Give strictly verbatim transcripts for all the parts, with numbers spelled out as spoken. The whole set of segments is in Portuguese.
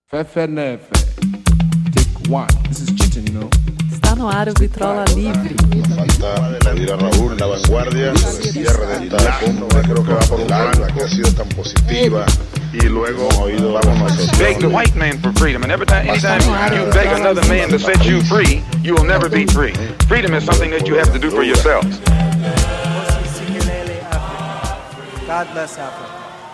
Fefe Nefe. Take one. This is cheating, you know. Está no ar o Vitrola Livre. Falta pedir a Raúl la vanguardia, el cierre de esta cumbre, creo que va por un año, que ha sido tan positiva. Y luego oído vamos nosotros. Beg the white man for freedom, and every time, anytime you beg another man to set you free, you will never be free. Freedom is something that you have to do for yourselves. God bless Africa.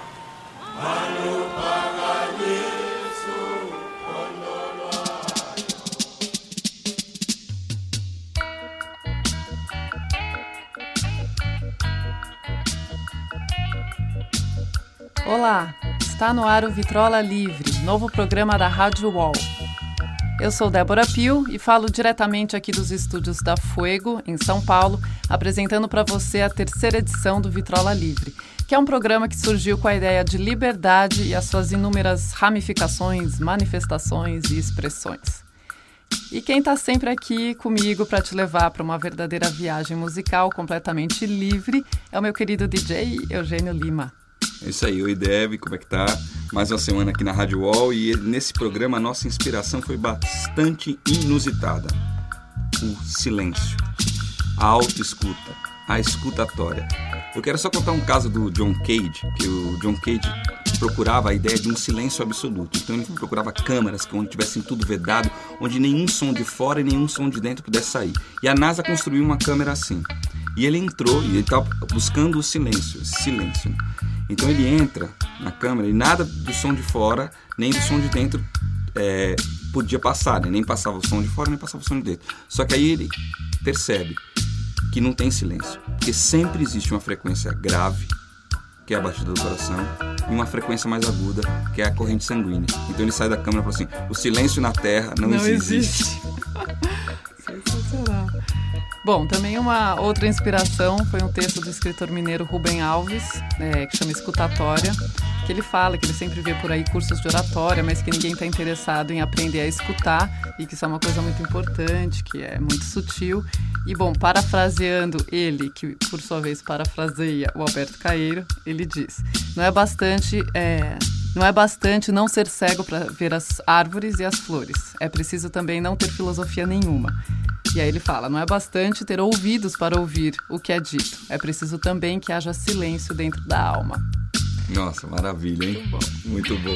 Olá, está no ar o Vitrola Livre, novo programa da Rádio Wall. Eu sou Débora Pio e falo diretamente aqui dos estúdios da Fuego, em São Paulo, apresentando para você a terceira edição do Vitrola Livre, que é um programa que surgiu com a ideia de liberdade e as suas inúmeras ramificações, manifestações e expressões. E quem está sempre aqui comigo para te levar para uma verdadeira viagem musical completamente livre é o meu querido D J Eugênio Lima. É isso aí, oi Deb, como é que tá? Mais uma semana aqui na Rádio Wall e nesse programa a nossa inspiração foi bastante inusitada. O silêncio, a autoescuta, a escutatória. Eu quero só contar um caso do John Cage, que o John Cage procurava a ideia de um silêncio absoluto. Então ele procurava câmaras onde tivessem tudo vedado, onde nenhum som de fora e nenhum som de dentro pudesse sair. E a NASA construiu uma câmera assim. E ele entrou e ele estava buscando o silêncio, silêncio. Então ele entra na câmera e nada do som de fora, nem do som de dentro é, podia passar, né? Nem passava o som de fora, nem passava o som de dentro. Só que aí ele percebe que não tem silêncio, porque sempre existe uma frequência grave, que é a batida do coração, e uma frequência mais aguda, que é a corrente sanguínea. Então ele sai da câmera e fala assim, o silêncio na Terra não, não existe. existe. Sensacional. Bom, também uma outra inspiração foi um texto do escritor mineiro Rubem Alves, é, que chama Escutatória, que ele fala que ele sempre vê por aí cursos de oratória, mas que ninguém está interessado em aprender a escutar e que isso é uma coisa muito importante, que é muito sutil. E, bom, parafraseando ele, que por sua vez parafraseia o Alberto Caeiro, ele diz, não é bastante... É, Não é bastante não ser cego para ver as árvores e as flores. É preciso também não ter filosofia nenhuma. E aí ele fala, não é bastante ter ouvidos para ouvir o que é dito. É preciso também que haja silêncio dentro da alma. Nossa, maravilha, hein? Muito bom. Muito bom.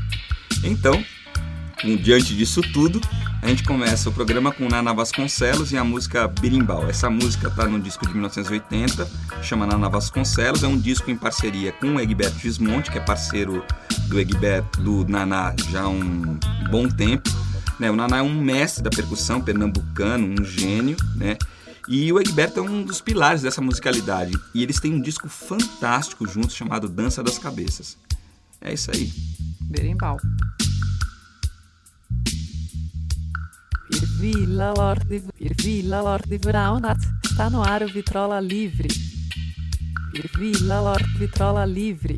Então, um, diante disso tudo, a gente começa o programa com Naná Vasconcelos e a música Birimbau. Essa música está no disco de mil novecentos e oitenta, chama Naná Vasconcelos. É um disco em parceria com o Egberto Gismonti, que é parceiro do Egberto, do Naná já há um bom tempo. Né? O Naná é um mestre da percussão pernambucano, um gênio, né? E o Egberto é um dos pilares dessa musicalidade. E eles têm um disco fantástico juntos chamado Dança das Cabeças. É isso aí. Berimbau. Ir Villa Lorde, Ir Villa Lorde Braunat, está no ar o Vitrola Livre. Ir Villa Lorde Vitrola Livre.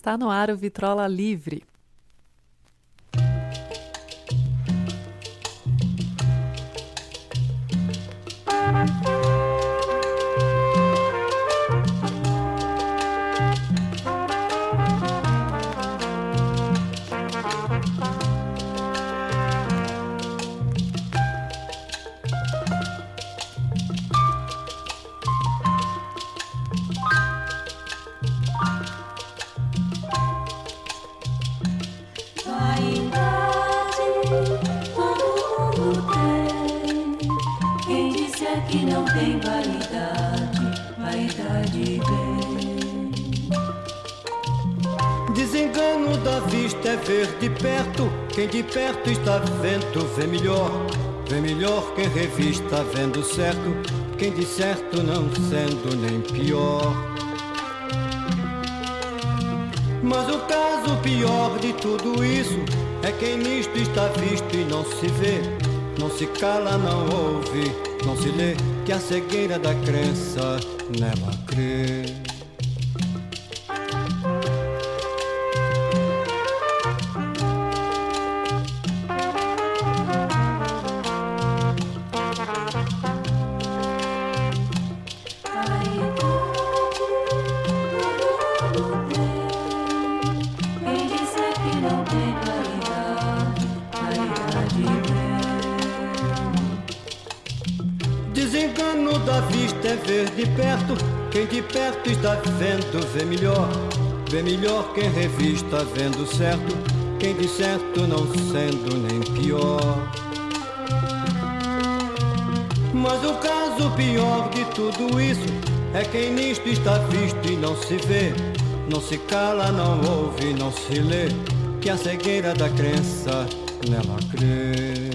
Está no ar o Vitrola Livre. Desengano da vista é ver de perto. Quem de perto está vendo vê melhor. Vê melhor quem revista vendo certo. Quem de certo não sendo nem pior. Mas o caso pior de tudo isso é quem nisto está visto e não se vê. Não se cala, não ouve, não se lê, que a cegueira da crença nela crê. Desengano da vista é ver de perto. Quem de perto está vendo vê melhor. Vê melhor quem revista vendo certo. Quem de certo não sendo nem pior. Mas o caso pior de tudo isso é quem nisto está visto e não se vê. Não se cala, não ouve, não se lê, que a cegueira da crença nela crê.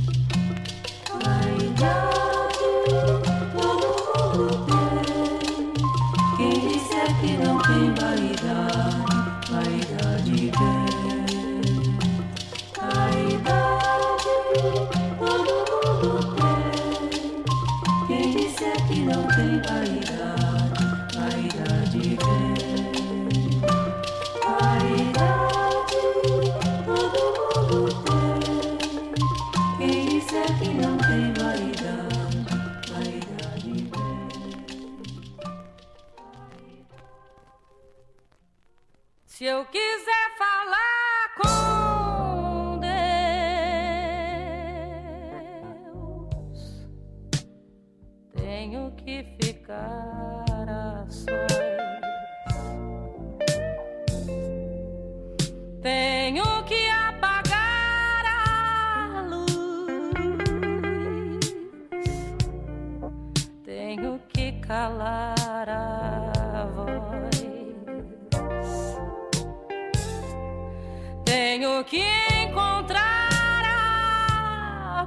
Se eu quiser falar com Deus, tenho que ficar a sós. Tenho que apagar a luz. Tenho que calar a voz. Tenho que encontrar a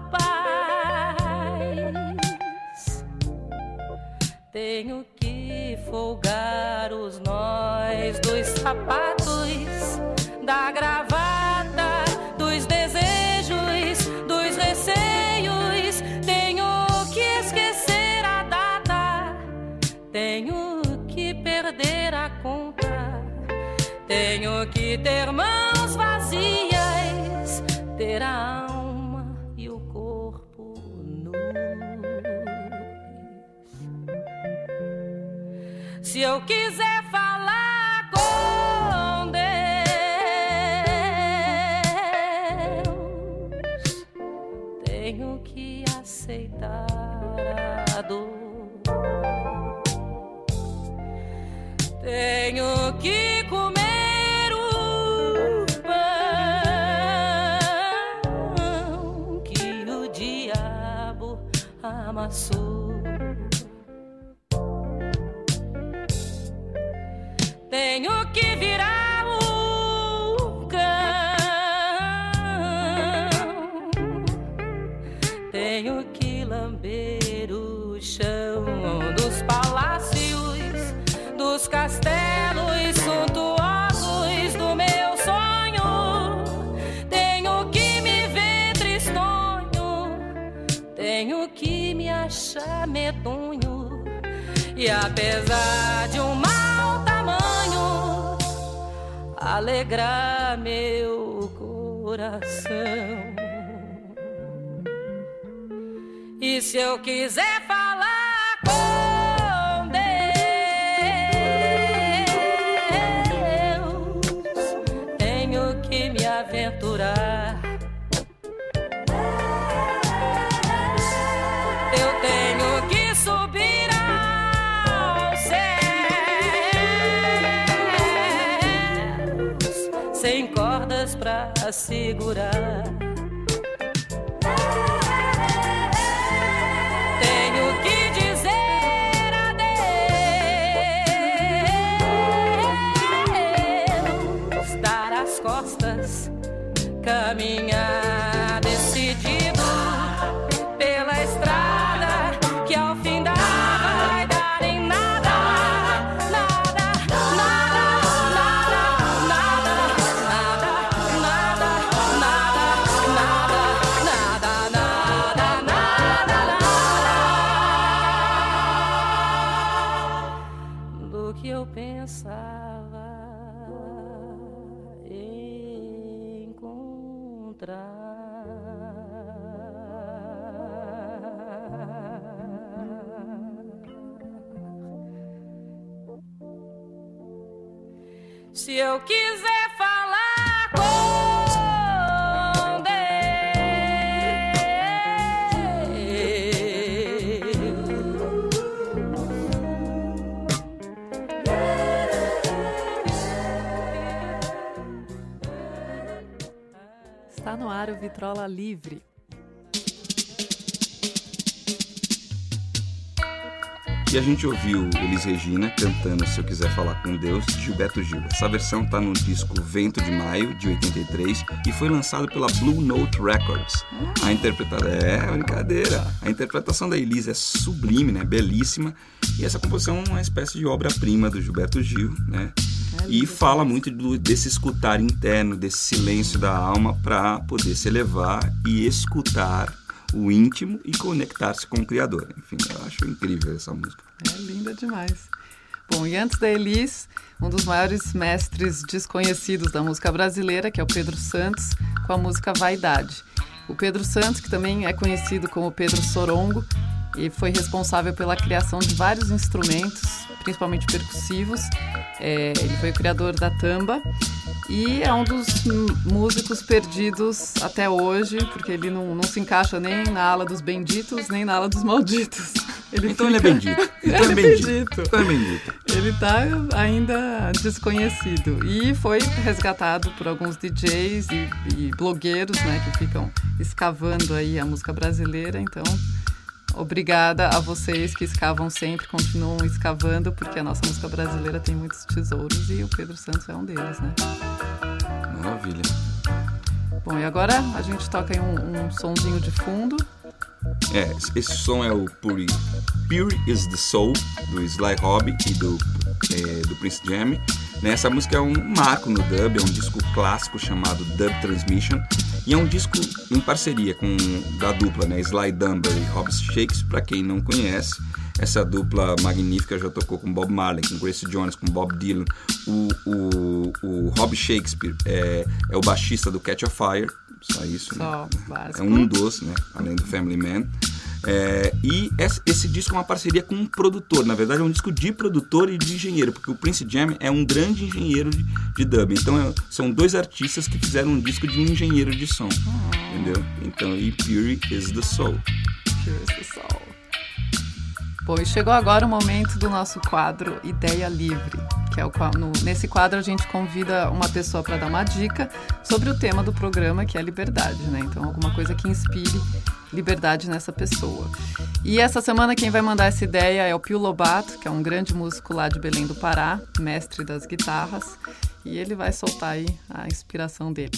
paz. Tenho que folgar os nós dos sapatos, da gravata, dos desejos, dos receios. Tenho que esquecer a data. Tenho que perder a conta. Tenho que ter mãos vazias, ter a alma e o corpo nus. Se eu quiser falar com Deus, tenho que aceitar a dor. Tenho que comer amassou. Tenho que virar o cão. Tenho que lamber o chão dos palácios, dos castelos suntuosos do meu sonho. Tenho que me ver tristonho. Tenho que me achar medonho. E apesar de um mau tamanho, alegrar meu coração. E se eu quiser falar com Deus, tenho que me aventurar. Eu tenho que subir aos céus, sem cordas pra segurar. Tenho que dizer adeus, dar as costas, caminhar decidido pela estrada que ao fim da vai dar em nada, nada, nada, nada, nada, nada, nada, nada, nada, nada, nada, nada do que eu pensava encontrar. Se eu quiser falar com Deus, está no ar o Vitrola Livre. E a gente ouviu Elis Regina cantando Se Eu Quiser Falar com Deus, de Gilberto Gil. Essa versão está no disco Vento de Maio, de oitenta e três, e foi lançado pela Blue Note Records. A interpretação... É, brincadeira. A interpretação da Elis é sublime, né? Belíssima. E essa composição é uma espécie de obra-prima do Gilberto Gil, né? É e fala muito do, desse escutar interno, desse silêncio da alma para poder se elevar e escutar o íntimo e conectar-se com o Criador. Enfim, eu acho incrível essa música. É linda demais. Bom, e antes da Elis, um dos maiores mestres desconhecidos da música brasileira, que é o Pedro Santos, com a música Vaidade. O Pedro Santos, que também é conhecido como Pedro Sorongo, e foi responsável pela criação de vários instrumentos, principalmente percussivos. É, ele foi o criador da tamba e é um dos m- músicos perdidos até hoje, porque ele não, não se encaixa nem na ala dos benditos, nem na ala dos malditos. Ele então fica... ele é bendito. Então ele é bendito. bendito. Então é bendito. Ele está ainda desconhecido e foi resgatado por alguns D Js e, e blogueiros, né, que ficam escavando aí a música brasileira. Então, obrigada a vocês que escavam sempre, continuam escavando, porque a nossa música brasileira tem muitos tesouros e o Pedro Santos é um deles, né? Maravilha. Bom, e agora a gente toca aí um, um sonzinho de fundo. É, esse som é o Pure, Pure is the Soul, do Sly Robbie e do, é, do Prince Jammy. Né, essa música é um marco no dub, é um disco clássico chamado Dub Transmission. E é um disco em parceria com da dupla, né, Sly Dunbar e Rob Shakes. Para quem não conhece, essa dupla magnífica já tocou com Bob Marley, com Grace Jones, com Bob Dylan. O, o, o Rob Shakespeare é, é o baixista do Catch a Fire, só isso, Só né? básico. É um dos, né, além do Family Man. É, e esse, esse disco é uma parceria com um produtor. Na verdade é um disco de produtor e de engenheiro, porque o Prince Jammy é um grande engenheiro de, de dub. Então é, são dois artistas que fizeram um disco de um engenheiro de som, oh. Entendeu? Então, e Pure is the Soul. Pure is the Soul. Bom, e chegou agora o momento do nosso quadro Ideia Livre, que é o no, nesse quadro a gente convida uma pessoa para dar uma dica sobre o tema do programa, que é liberdade, né? Então, alguma coisa que inspire liberdade nessa pessoa. E essa semana quem vai mandar essa ideia é o Pio Lobato, que é um grande músico lá de Belém do Pará, mestre das guitarras, e ele vai soltar aí a inspiração dele.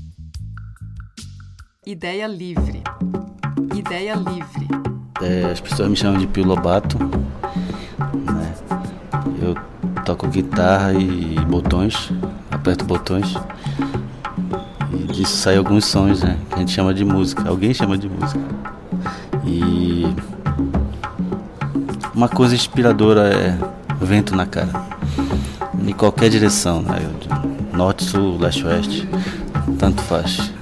Ideia Livre. Ideia Livre. É, as pessoas me chamam de Pio Lobato, né? Eu toco guitarra e botões, aperto botões e disso saem alguns sons, né, que a gente chama de música, alguém chama de música. E uma coisa inspiradora é vento na cara, em qualquer direção, né? norte, sul, leste, oeste, tanto faz.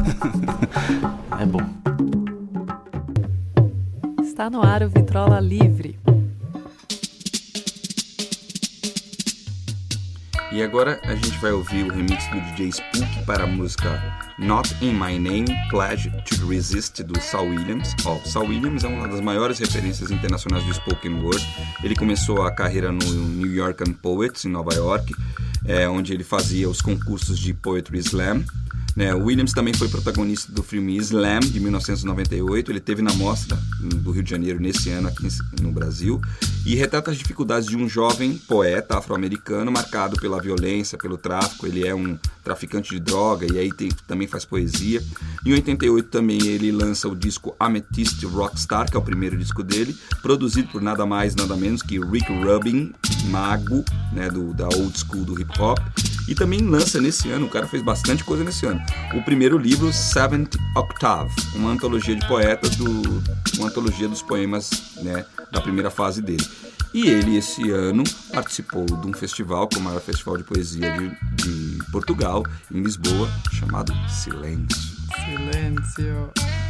É bom. Está no ar o Vitrola Livre. E agora a gente vai ouvir o remix do D J Spook para a música Not In My Name, Pledge to Resist, do Saul Williams. Oh, Saul Williams é uma das maiores referências internacionais do spoken word. Ele começou a carreira no New York Poets, em Nova York, é, onde ele fazia os concursos de Poetry Slam. Né, o Williams também foi protagonista do filme Slam, de mil novecentos e noventa e oito. Ele esteve na mostra do Rio de Janeiro nesse ano aqui no Brasil e retrata as dificuldades de um jovem poeta afro-americano marcado pela violência, pelo tráfico. Ele é um traficante de droga e aí tem, também faz poesia. Em oitenta e oito também ele lança o disco Amethyst Rockstar, que é o primeiro disco dele, produzido por nada mais, nada menos que Rick Rubin, mago, né, do, da old school do hip hop. E também lança nesse ano, o cara fez bastante coisa nesse ano, o primeiro livro, Seventh Octave, uma antologia de poetas, do, uma antologia dos poemas, né, da primeira fase dele. E ele, esse ano, participou de um festival, que é o maior festival de poesia de, de Portugal, em Lisboa, chamado Silêncio. Silêncio.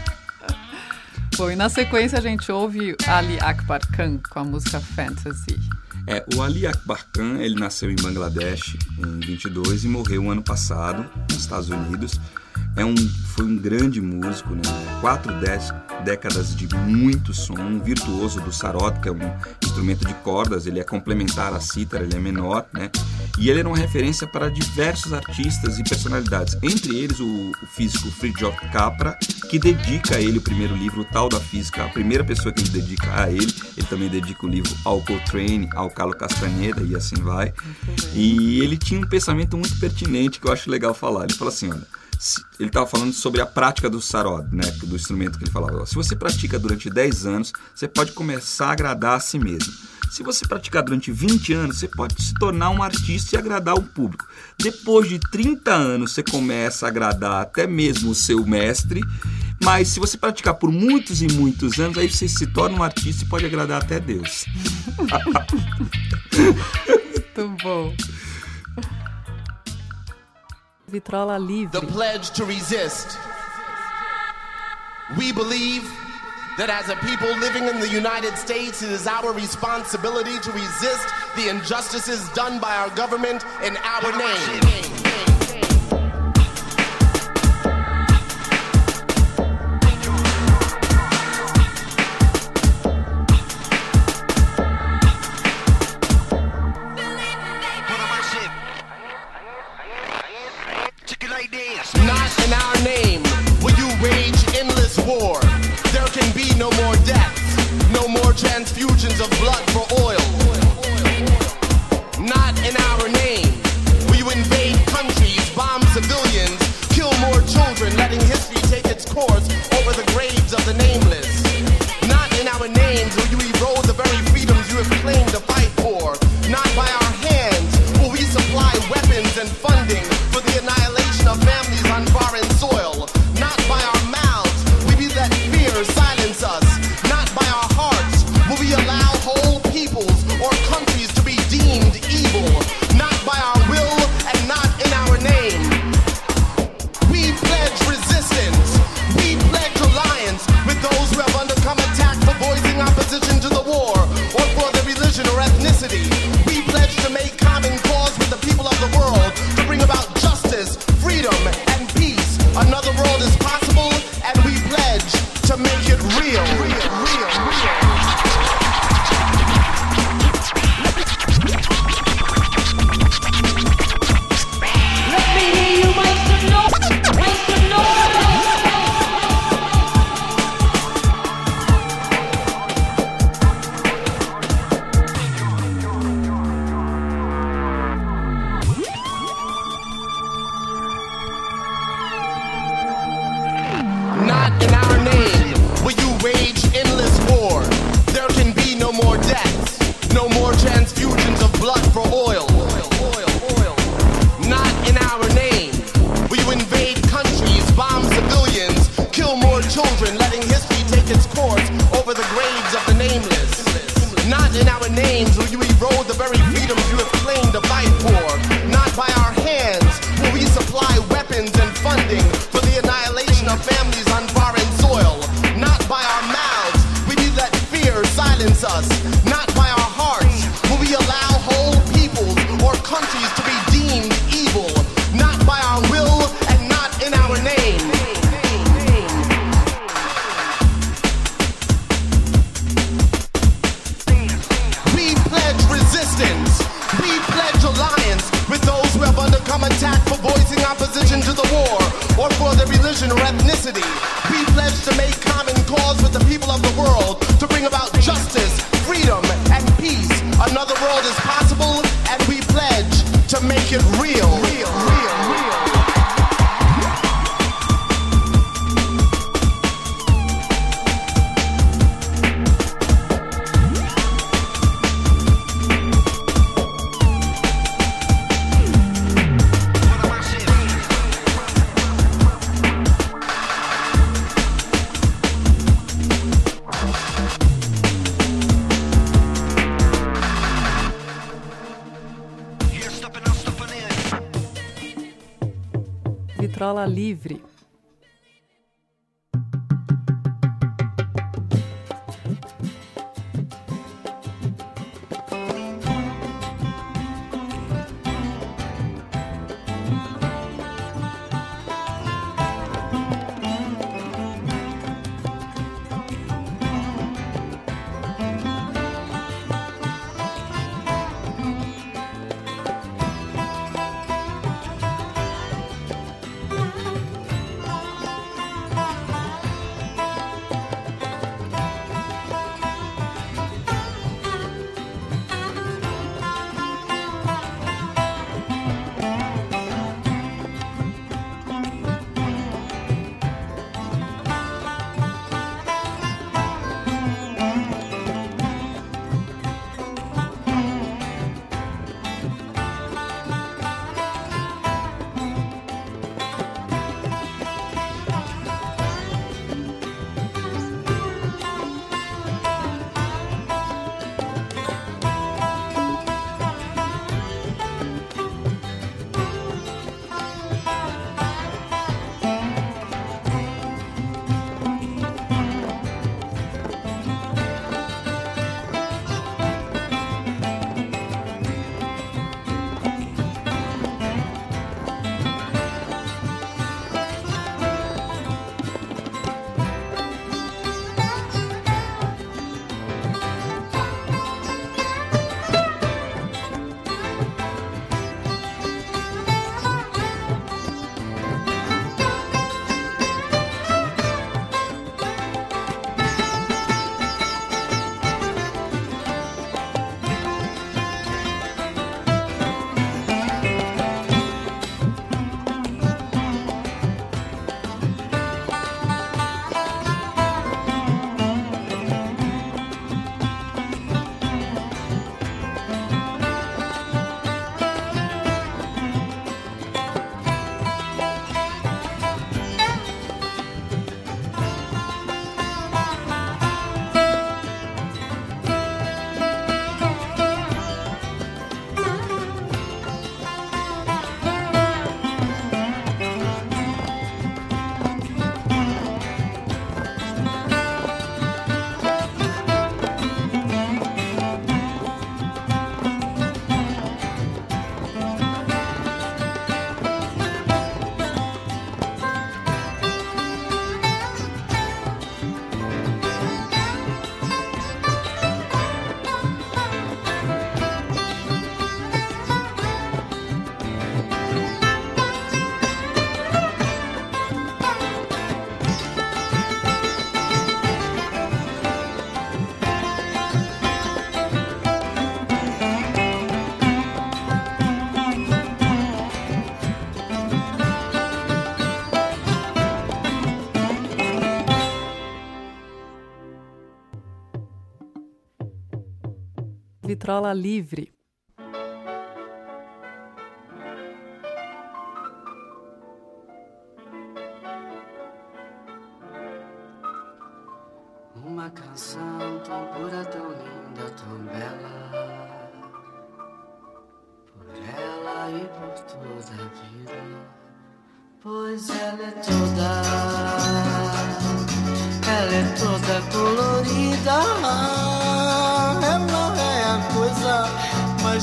Bom, e na sequência a gente ouve Ali Akbar Khan com a música Fantasy. É, o Ali Akbar Khan, ele nasceu em Bangladesh em vinte e dois e morreu ano passado nos Estados Unidos. É um, foi um grande músico, né? Quatro dez, décadas de muito som, um virtuoso do sarod, que é um instrumento de cordas. Ele é complementar à cítara, ele é menor, né? E ele era uma referência para diversos artistas e personalidades, entre eles o, o físico Fritjof Capra, que dedica a ele o primeiro livro, o Tal da Física, a primeira pessoa que ele dedica a ele. Ele também dedica o livro ao Coltrane, ao Carlo Castaneda e assim vai. E ele tinha um pensamento muito pertinente que eu acho legal falar. Ele fala assim, olha, ele estava falando sobre a prática do sarod, né, do instrumento que ele falava. Se você pratica durante dez anos, você pode começar a agradar a si mesmo. Se você praticar durante vinte anos, você pode se tornar um artista e agradar o público. Depois de trinta anos, você começa a agradar até mesmo o seu mestre. Mas se você praticar por muitos e muitos anos, aí você se torna um artista e pode agradar até Deus. Muito bom. Vitrola Livre. The pledge to resist. We believe that as a people living in the United States, it is our responsibility to resist the injustices done by our government in our name. Not in our name will you wage endless war. There can be no more deaths, no more transfusions of blood for oil. Not in our name will you invade countries, bomb civilians, kill more children, letting history take its course over the graves of the nameless. Not in our names will you erode the very freedoms you have claimed to fight for. Not by our hands will we supply weapons and funding for the annihilation of families on foreign soil. Not by our mouths will we let fear silence us. Not by our hearts will we allow whole peoples or countries to be deemed evil. Not by our will and not in our name. We pledge resistance. We pledge alliance with those who have undergone attack for voicing opposition to the war or for their religion or ethnicity. We pledge to make common cause with the people of the world to bring about justice, freedom, and peace. Another world is possible, and we pledge to make it real. Real, real, real. Let me hear you make some noise. Make some noise. Not in our name will you wage endless war. There can be no more deaths, no more transfusions of blood for oil. Not in our name will you invade countries, bomb civilians, kill more children, letting history take its course over the graves of the nameless. Not in our names will you erode the very freedoms you have claimed to fight for. Not by our hands saddens us, not by our hearts, will we allow whole peoples or countries to be deemed evil, not by our will and not in our name. We pledge resistance. We pledge alliance with those who have undergone attack for voicing opposition to the war or for their religion or ethnicity. We pledge to make common cause with the people of the world to bring about justice, freedom, and peace. Another world is possible, and we pledge to make it real. Real, real, real. Vitrola Livre. Vitrola Livre. Uma canção tão pura, tão linda, tão bela, por ela e por toda a vida, pois ela é toda, ela é toda colorida.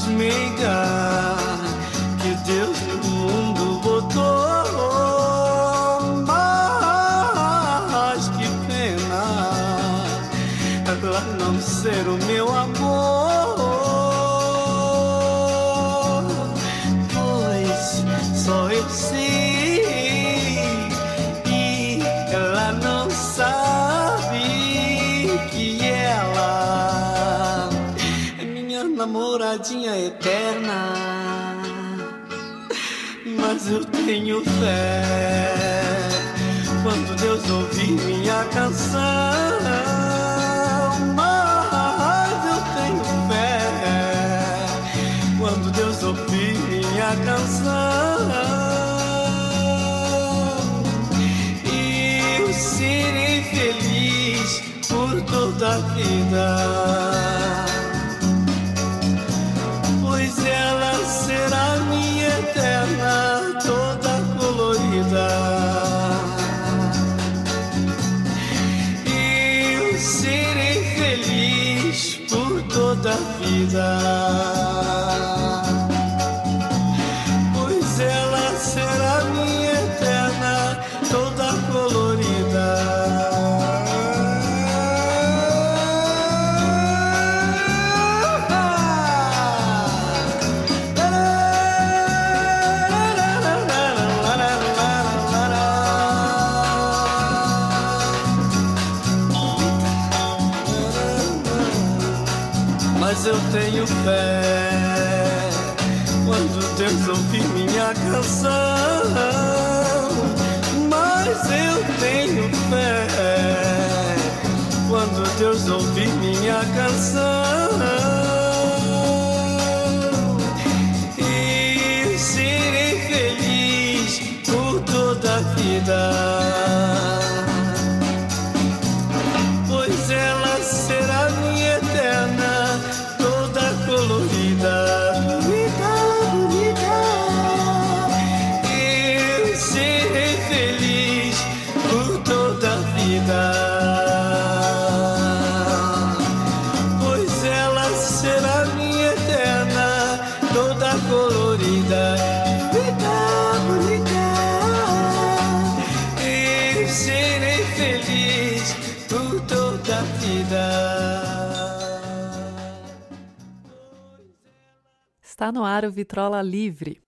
meiga que Deus no mundo botou. Mas que pena ela não ser o meu amor, pois só eu sei e ela não sabe que ela é minha namoradinha eterna. Mas eu tenho fé quando Deus ouvir minha canção. Mas eu tenho fé quando Deus ouvir minha canção. E eu serei feliz por toda a vida, pois ela será minha eterna, toda colorida. E eu serei feliz por toda a vida, pois ela será minha eterna, toda colorida. Mas eu tenho fé quando Deus ouvir minha canção. Mas eu tenho fé quando Deus ouvir minha canção. E serei feliz por toda a vida, pois ela será minha eterna, toda colorida. Bonita, bonita. Eu serei feliz por toda a vida, pois ela será minha eterna, toda colorida. Bonita, bonita. Eu serei feliz por toda a vida. Está no ar o Vitrola Livre.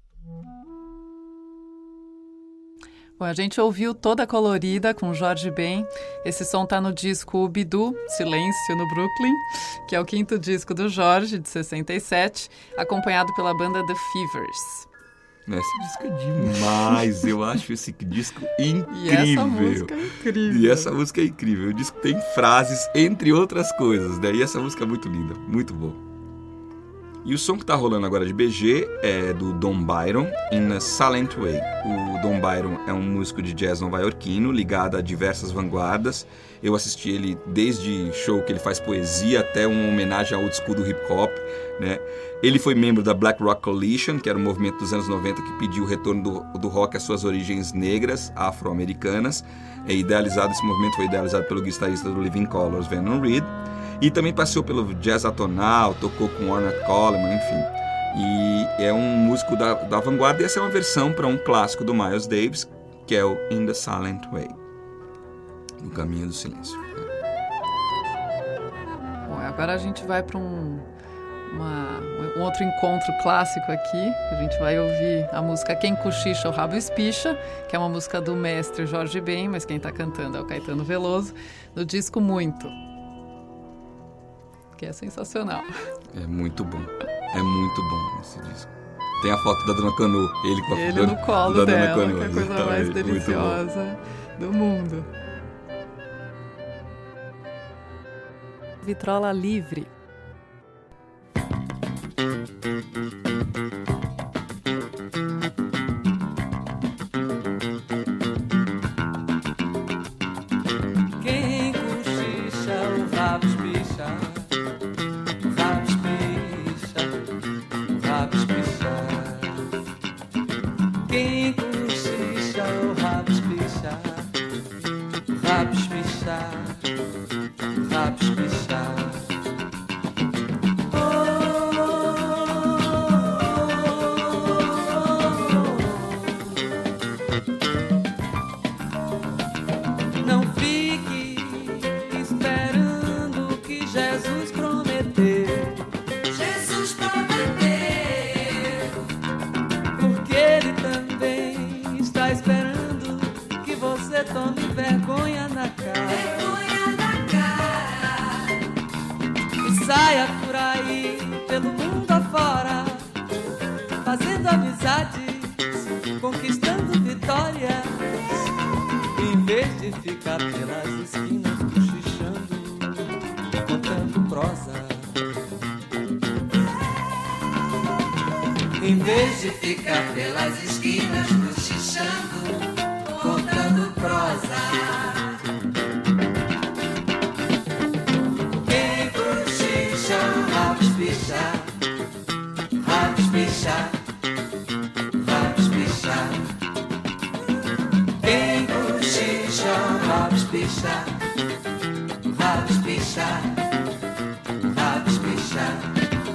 Bom, a gente ouviu Toda Colorida com Jorge Ben. Esse som tá no disco Bidu, Silêncio no Brooklyn, que é o quinto disco do Jorge, de sessenta e sete, acompanhado pela banda The Fevers. Esse disco é demais, eu acho esse disco incrível. E essa música é incrível. E essa música é incrível. O disco tem frases, entre outras coisas, né? E essa música é muito linda, muito boa. E o som que tá rolando agora de B G é do Don Byron, In a Silent Way. O Don Byron é um músico de jazz nova-iorquino, ligado a diversas vanguardas. Eu assisti ele desde show que ele faz poesia até uma homenagem ao old school do hip-hop, né? Ele foi membro da Black Rock Coalition, que era um movimento dos anos noventa que pediu o retorno do, do rock às suas origens negras, afro-americanas. É idealizado, esse movimento foi idealizado pelo guitarrista do Living Colours, Vernon Reid. E também passou pelo jazz atonal, tocou com Ornette Coleman, enfim. E é um músico da, da vanguarda, e essa é uma versão para um clássico do Miles Davis, que é o In the Silent Way, No Caminho do Silêncio. Bom, agora a gente vai para um, uma, um outro encontro clássico aqui. A gente vai ouvir a música Quem Cochicha o Rabo Espicha, que é uma música do mestre Jorge Ben, mas quem está cantando é o Caetano Veloso, no disco Muito, que é sensacional. É muito bom, é muito bom esse disco. Tem a foto da Dona Canu, ele com a ele no colo da dela, Dona Canu, que é a coisa exatamente, mais deliciosa do mundo. Vitrola Livre. Quem cochicha o rabo espicha, o rabo espicha, o rabo espicha. Quem cochicha o rabo espicha, o rabo espicha, o rabo espicha. Oh, saia por aí, pelo mundo afora, fazendo amizades, conquistando vitórias, em vez de ficar pelas esquinas cochichando, contando prosa. Em vez de ficar pelas esquinas cochichando, contando prosa. Quem cochicha, rabos picha, rabos picha, rabos picha. Quem cochicha, rabos picha, rabos picha, rabos picha.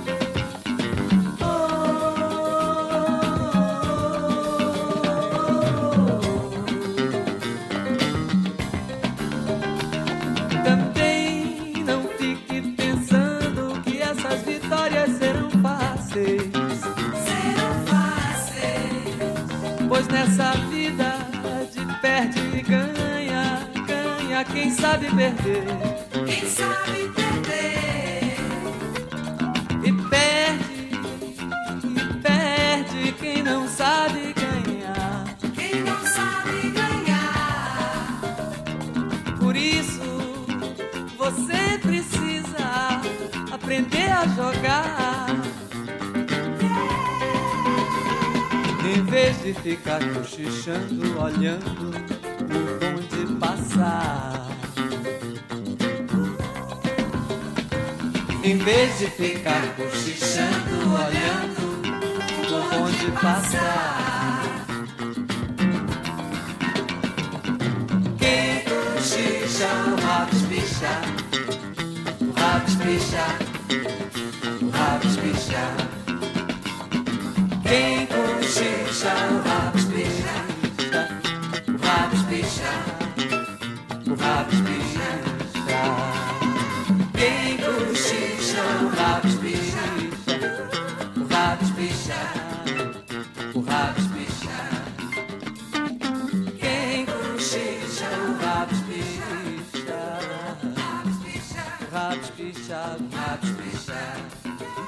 Nessa vida de perde e ganha, ganha quem sabe perder, quem sabe perder, e perde, e perde quem não sabe ganhar, quem não sabe ganhar. Por isso você precisa aprender a jogar. Em vez de ficar cochichando, olhando o bonde passar. Em vez de ficar cochichando, olhando o bonde passar. Quem cochicha, o rabo espicha, o rabo espicha, o rabo espicha. Quem cochicha, o rabo espicha, o rabo espicha, o rabo espicha. Quem cochicha, o rabo espicha, o rabo espicha, o rabo espicha. Quem cochicha, o rabo espicha, o rabo espicha, o rabo espicha, o rabo espicha.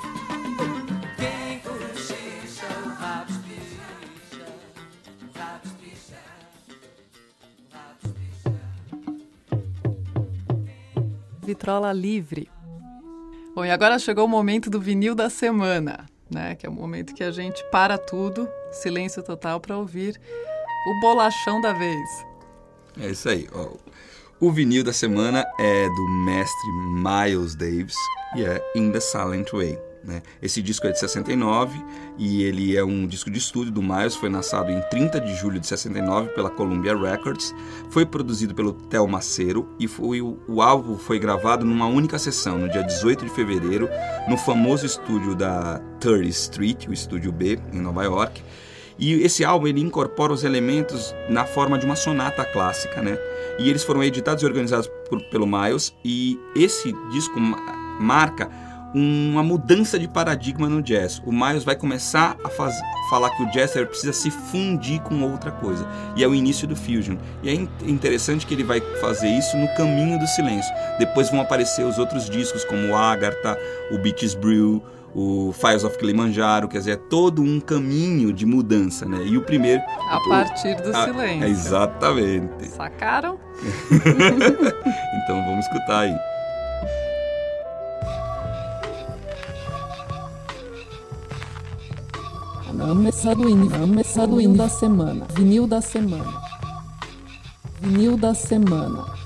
Vitrola Livre. Bom, e agora chegou o momento do vinil da semana, né? Que é o momento que a gente para tudo, silêncio total, para ouvir o bolachão da vez. É isso aí. Ó. O vinil da semana é do mestre Miles Davis e é In the Silent Way. Né? Esse disco é de sessenta e nove e ele é um disco de estúdio do Miles, foi lançado em trinta de julho de sessenta e nove pela Columbia Records, foi produzido pelo Theo Macero e foi, o, o álbum foi gravado numa única sessão, no dia dezoito de fevereiro, no famoso estúdio da thirtieth Street, o estúdio B, em Nova York. E esse álbum ele incorpora os elementos na forma de uma sonata clássica, né? E eles foram editados e organizados por, pelo Miles, e esse disco marca uma mudança de paradigma no jazz. O Miles vai começar a faz, falar que o jazz precisa se fundir com outra coisa, e é o início do fusion. E é interessante que ele vai fazer isso no caminho do silêncio. Depois vão aparecer os outros discos, como o Agartha, o Beaches Brew, o Fires of Kilimanjaro, quer dizer, é todo um caminho de mudança, né? E o primeiro... A o, partir do a, silêncio. Exatamente. Sacaram? Então vamos escutar aí. Começa do hino, começa do hino da semana. Vinil da semana. Vinil da semana.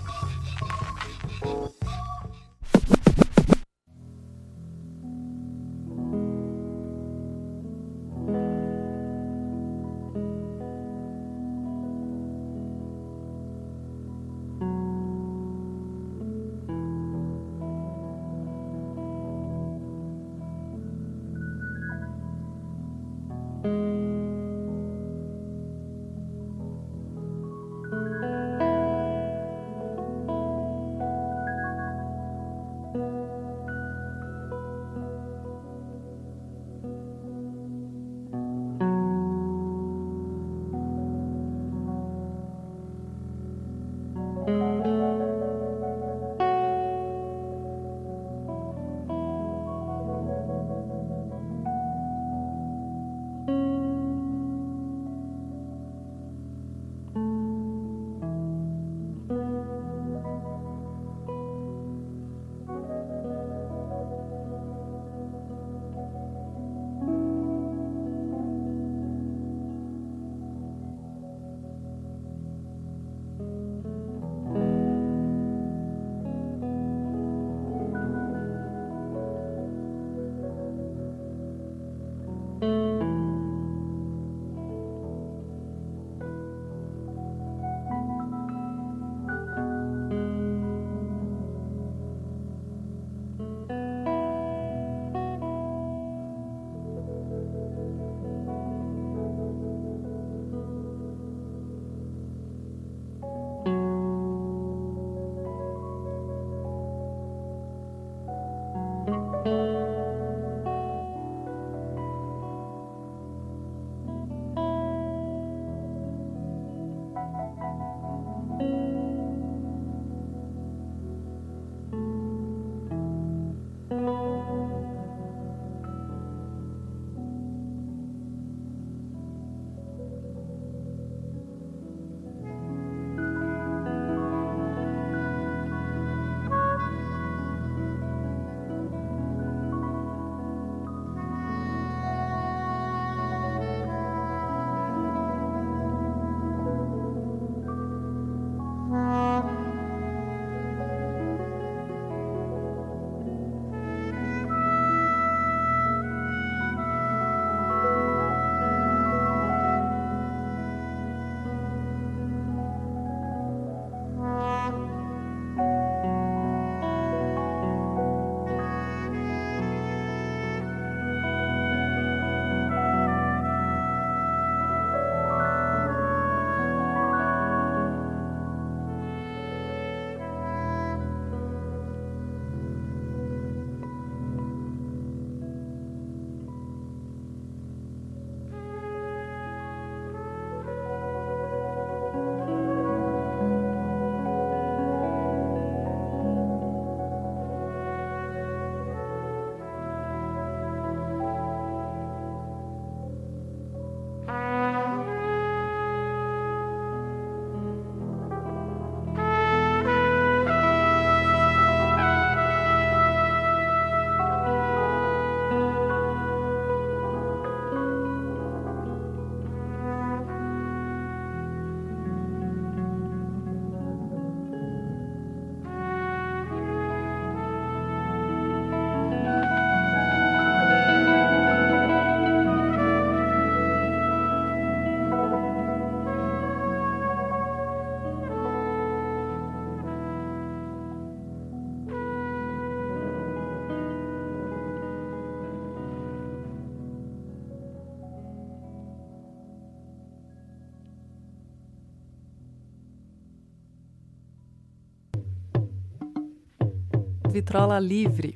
Vitrola Livre.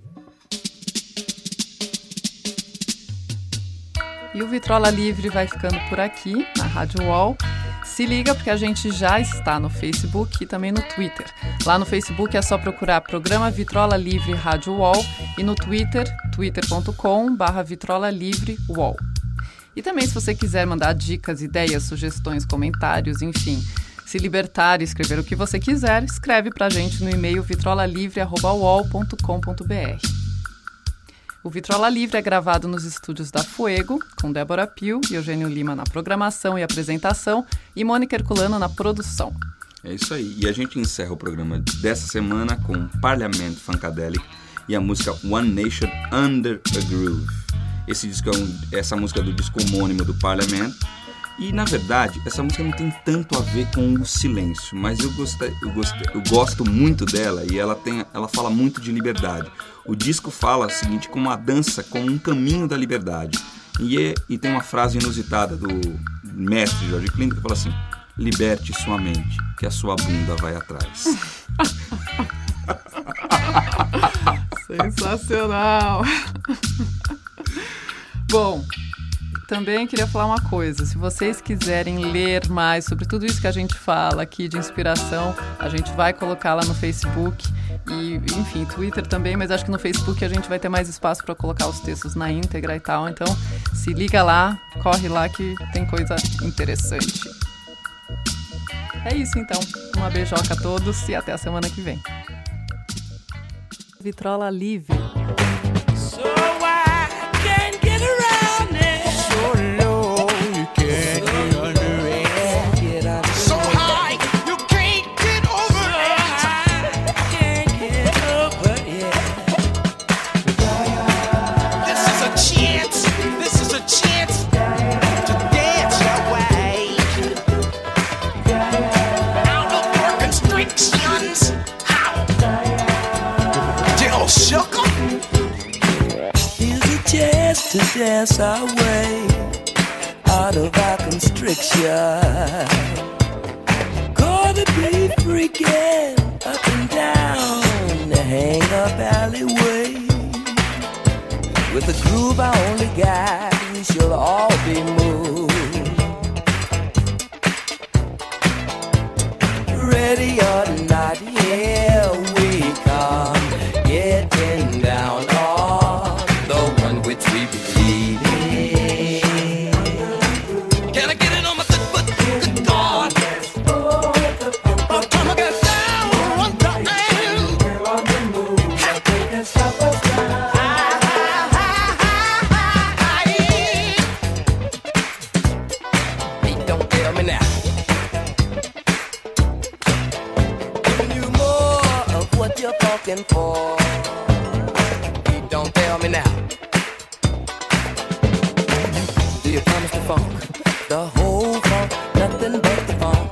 E o Vitrola Livre vai ficando por aqui, na Rádio Wall. Se liga porque a gente já está no Facebook e também no Twitter. Lá no Facebook é só procurar Programa Vitrola Livre Rádio Wall e no Twitter, twitter ponto com barra Vitrola Livre Wall. E também se você quiser mandar dicas, ideias, sugestões, comentários, enfim, se libertar e escrever o que você quiser, escreve pra gente no e-mail vitrolalivre arroba uol ponto com ponto br. O Vitrola Livre é gravado nos estúdios da Fuego, com Débora Pio e Eugênio Lima na programação e apresentação e Mônica Herculano na produção. É isso aí. E a gente encerra o programa dessa semana com Parliament Funkadelic e a música One Nation Under a Groove. Esse disco é um, essa música é do disco homônimo do Parliament. E, na verdade, essa música não tem tanto a ver com o silêncio, mas eu, gostei, eu, gostei, eu gosto muito dela e ela, tem, ela fala muito de liberdade. O disco fala o seguinte, como a dança, como um caminho da liberdade. E, é, e tem uma frase inusitada do mestre George Clinton que fala assim: liberte sua mente, que a sua bunda vai atrás. Sensacional! Bom, também queria falar uma coisa, se vocês quiserem ler mais sobre tudo isso que a gente fala aqui de inspiração, a gente vai colocar lá no Facebook e, enfim, Twitter também, mas acho que no Facebook a gente vai ter mais espaço para colocar os textos na íntegra e tal, então se liga lá, corre lá que tem coisa interessante. É isso então, uma beijoca a todos e até a semana que vem. Vitrola Livre. To dance our way out of our constriction. Gonna be freaking up and down the hang-up alleyway. With a groove I only got, we shall all be moved. Ready or not, here we come, getting down on the one which we believe in. Can I get it on my good foot? Good God. Oh, come on, get down one time. We're on the move. They can stop us now. Hey, don't tell me now. Giving you more of what you're talking for. Hey, don't tell me now. Do you promise the funk? The whole funk, nothing but the funk.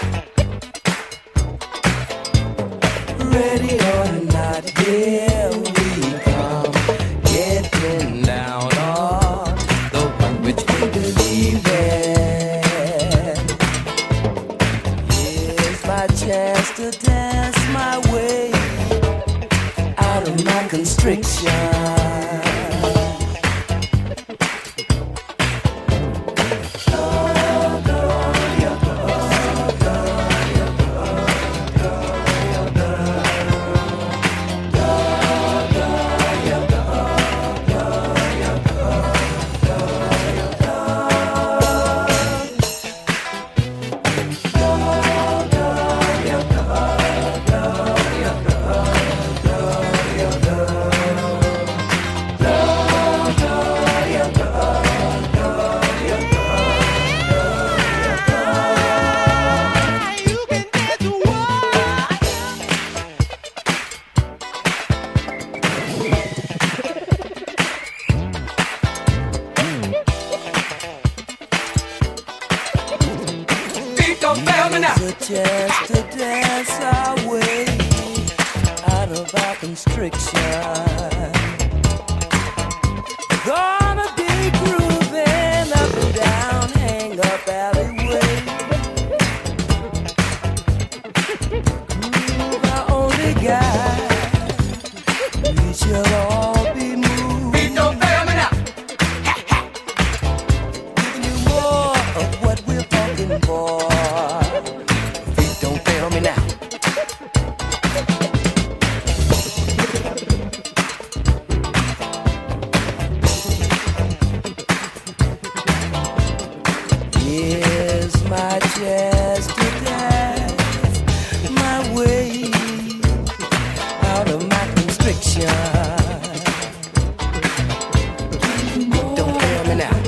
Ready or not, here we come, getting down on the one which we believe in. Here's my chance to dance my way out of my constriction. Chance to dance our way out of our constriction. Gonna be grooving up and down hang-up alleyway. Groove I only got, We should all be moved. Feet don't fail me now. Giving you more of what we're talking for. Feet don't fail me now. Here's my chance to dance my way out of my constriction. Don't fail me now.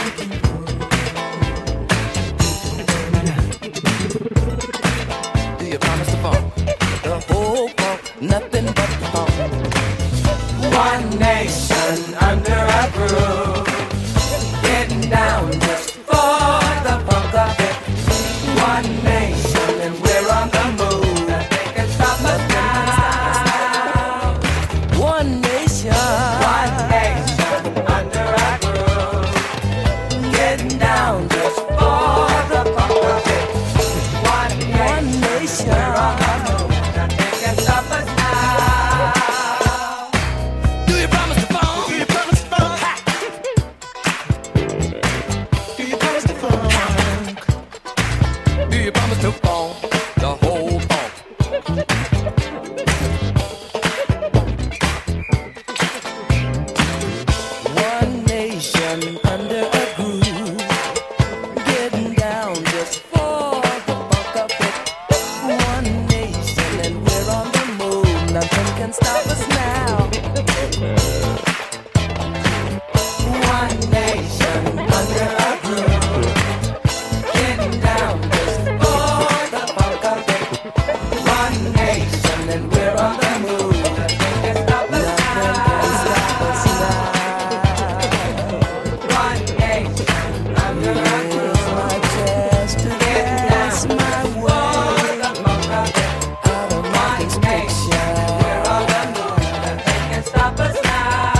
Do you promise to funk? The whole funk, nothing but the funk. One nation under a groove, getting down just for the funk of it. One nation and we're on the move. Nothing can stop us now. One nation, one nation under a groove, getting down just for the funk of it. One nation, we're on the move. Nothing can stop us now. Do you promise to funk? Do you promise to funk? Ha! Do you promise to funk? Do you promise to funk? The whole funk. One nation under a groove, getting down just for the funk of it. One nation and we're on the move. Nothing can stop us now. One nation under a groove, getting down just for the funk of it. One nation and we're on the move. Nothing can stop us now. One nation under a groove. My chest to dance my way out of my constriction. We're on the move. Nothing can stop us now.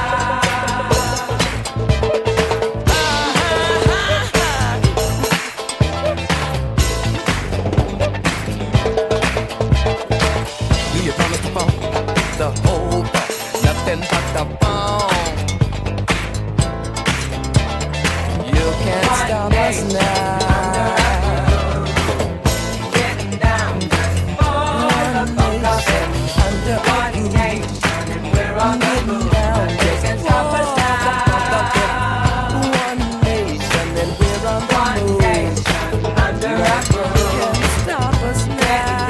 Do you promise to funk? The whole funk, nothing but the funk. You can't stop us now. Getting down just for the funk of it. Under one nation and we're on the move. Nothing can stop us now. One nation and we're on the move. One nation under a groove. Can't stop us now.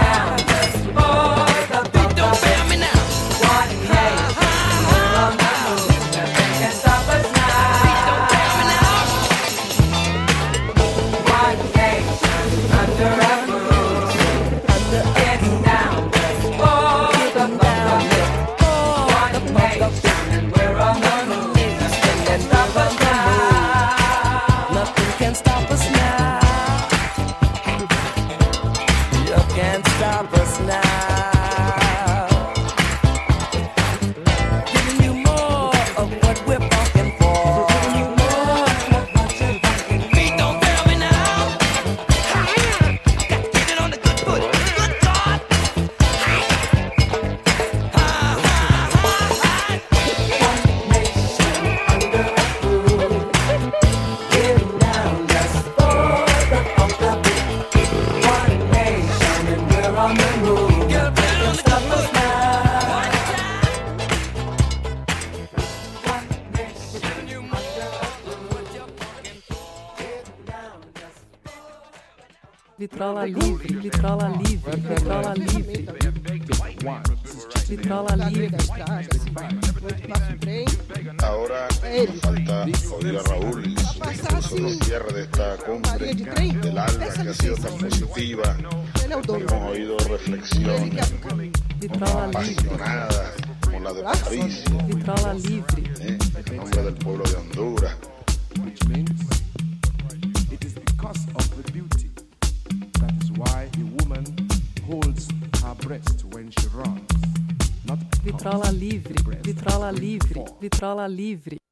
Don't fail me now. One nation and we're on the move. Nothing can stop us now. Don't fail me now. One nation under a groove. Getting down just for the funk of it. One nation and we're on the move. Nothing can stop us now. Nothing can stop us now. You can't stop us now. Giving you more of what we're fucking for. Giving you more of what you're fucking for. Feet don't fail me now. Got to get it on the good foot. Good God. One nation under a groove, getting down just for the funk of it. One nation and we're on the move. Nothing can stop us now. One nation under a groove, getting down just Vitrola livre, vitrola livre, vitrola livre. Vitrola livre. Ahora nos falta oír a Raúl y su discurso de cierre de esta cumbre del ALBA que ha sido tan positiva. Hemos oído reflexiones apasionadas como la de Patricio, Vitrola livre. ¿eh? En nombre del pueblo de Honduras. Which means it is because of the beauty. That is why a woman holds her breast when she runs. Not because Vitrola livre, vitrola livre, vitrola livre.